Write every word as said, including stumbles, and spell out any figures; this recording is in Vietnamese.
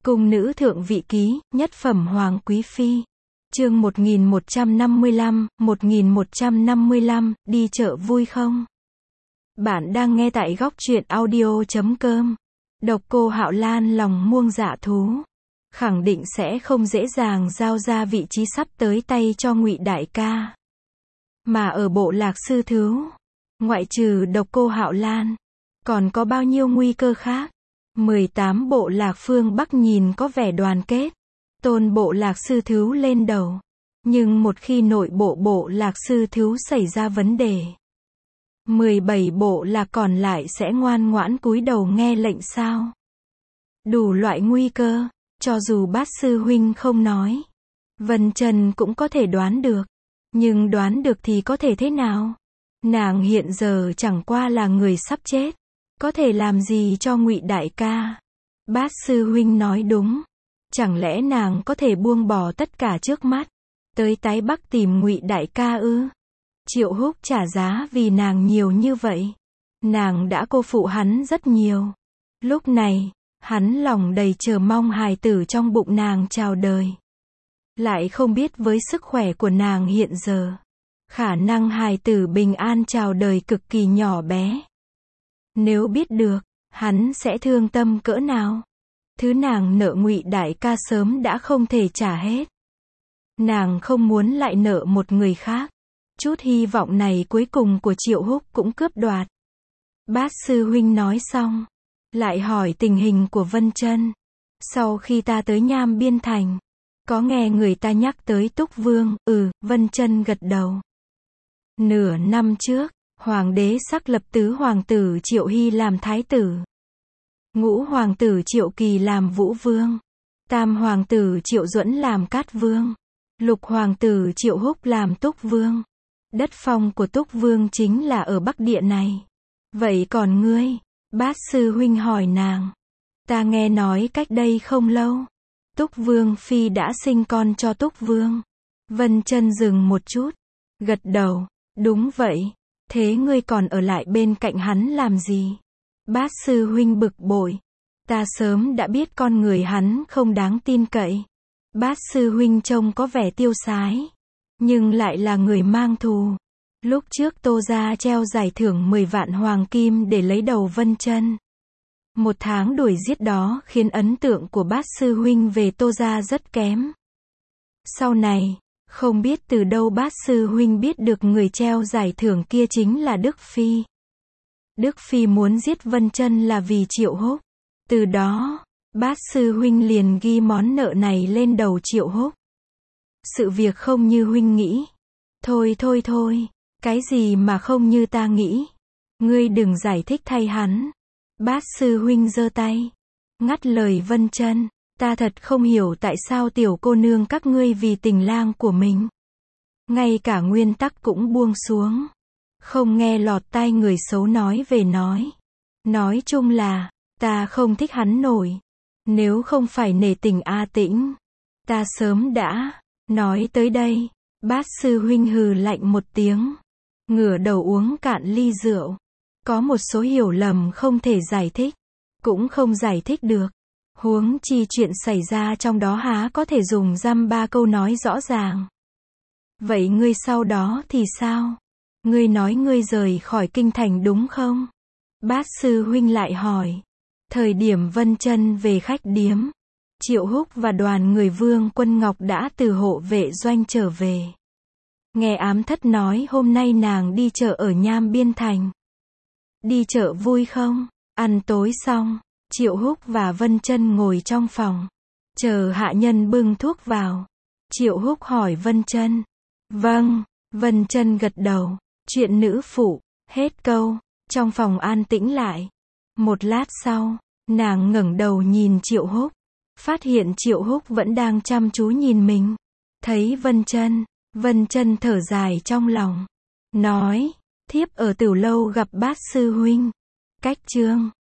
Cung nữ thượng vị ký, nhất phẩm hoàng quý phi. Chương một nghìn một trăm năm mươi lăm, một nghìn một trăm năm mươi lăm, đi chợ vui không? Bạn đang nghe tại góc truyện audio chấm com. Độc Cô Hạo Lan lòng muông dạ thú, khẳng định sẽ không dễ dàng giao ra vị trí sắp tới tay cho Ngụy đại ca. Mà ở bộ Lạc Sư Thứu, ngoại trừ Độc Cô Hạo Lan, còn có bao nhiêu nguy cơ khác? mười tám bộ lạc phương Bắc nhìn có vẻ đoàn kết, tôn bộ Lạc Sư Thứu lên đầu. Nhưng một khi nội bộ bộ Lạc Sư Thứu xảy ra vấn đề, mười bảy bộ lạc còn lại sẽ ngoan ngoãn cúi đầu nghe lệnh sao? Đủ loại nguy cơ, cho dù Bát sư huynh không nói, Vân Trần cũng có thể đoán được. Nhưng đoán được thì có thể thế nào? Nàng hiện giờ chẳng qua là người sắp chết, có thể làm gì cho Ngụy đại ca? Bát sư huynh nói đúng. Chẳng lẽ nàng có thể buông bỏ tất cả trước mắt, tới tái Bắc tìm Ngụy đại ca ư? Triệu Húc trả giá vì nàng nhiều như vậy, nàng đã cô phụ hắn rất nhiều. Lúc này, hắn lòng đầy chờ mong hài tử trong bụng nàng chào đời. Lại không biết với sức khỏe của nàng hiện giờ, khả năng hài tử bình an chào đời cực kỳ nhỏ bé. Nếu biết được, hắn sẽ thương tâm cỡ nào? Thứ nàng nợ Ngụy đại ca sớm đã không thể trả hết. Nàng không muốn lại nợ một người khác. Chút hy vọng này cuối cùng của Triệu Húc cũng cướp đoạt. Bát sư huynh nói xong, lại hỏi tình hình của Vân Trân. Sau khi ta tới Nham Biên Thành, có nghe người ta nhắc tới Túc Vương? Ừ, Vân Trân gật đầu. Nửa năm trước, Hoàng đế xác lập tứ hoàng tử Triệu Hy làm thái tử, ngũ hoàng tử Triệu Kỳ làm vũ vương, tam hoàng tử Triệu Duẫn làm cát vương, lục hoàng tử Triệu Húc làm túc vương. Đất phong của túc vương chính là ở Bắc Địa này. Vậy còn ngươi? Bát sư huynh hỏi nàng. Ta nghe nói cách đây không lâu, Túc Vương phi đã sinh con cho Túc Vương. Vân Trân dừng một chút, gật đầu. Đúng vậy. Thế ngươi còn ở lại bên cạnh hắn làm gì? Bát sư huynh bực bội. Ta sớm đã biết con người hắn không đáng tin cậy. Bát sư huynh trông có vẻ tiêu sái, nhưng lại là người mang thù. Lúc trước Tô gia treo giải thưởng mười vạn hoàng kim để lấy đầu Vân Trân. Một tháng đuổi giết đó khiến ấn tượng của Bát sư huynh về Tô gia rất kém. Sau này, không biết từ đâu Bát sư huynh biết được người treo giải thưởng kia chính là Đức Phi. Đức Phi muốn giết Vân Trân là vì Triệu Húc. Từ đó, Bát sư huynh liền ghi món nợ này lên đầu Triệu Húc. Sự việc không như huynh nghĩ. Thôi thôi thôi, cái gì mà không như ta nghĩ? Ngươi đừng giải thích thay hắn. Bát sư huynh giơ tay, ngắt lời Vân Trân. Ta thật không hiểu tại sao tiểu cô nương các ngươi vì tình lang của mình, ngay cả nguyên tắc cũng buông xuống. Không nghe lọt tai người xấu nói về nói. Nói chung là, ta không thích hắn nổi. Nếu không phải nể tình A Tĩnh, ta sớm đã. Nói tới đây, Bát sư huynh hừ lạnh một tiếng, ngửa đầu uống cạn ly rượu. Có một số hiểu lầm không thể giải thích, cũng không giải thích được. Huống chi chuyện xảy ra trong đó há có thể dùng dăm ba câu nói rõ ràng. Vậy ngươi sau đó thì sao? Ngươi nói ngươi rời khỏi kinh thành đúng không? Bát sư huynh lại hỏi. Thời điểm Vân Trân về khách điếm, Triệu Húc và đoàn người Vương Quân Ngọc đã từ hộ vệ doanh trở về. Nghe ám thất nói hôm nay nàng đi chợ ở Nham Biên Thành. Đi chợ vui không? Ăn tối xong, Triệu Húc và Vân Trân ngồi trong phòng, chờ hạ nhân bưng thuốc vào. Triệu Húc hỏi Vân Trân. Vâng, Vân Trân gật đầu. Chuyện nữ phụ, hết câu. Trong phòng an tĩnh lại. Một lát sau, nàng ngẩng đầu nhìn Triệu Húc, phát hiện Triệu Húc vẫn đang chăm chú nhìn mình. Thấy Vân Trân, Vân Trân thở dài trong lòng, nói, thiếp ở Tửu lâu gặp Bát sư huynh. Cách chương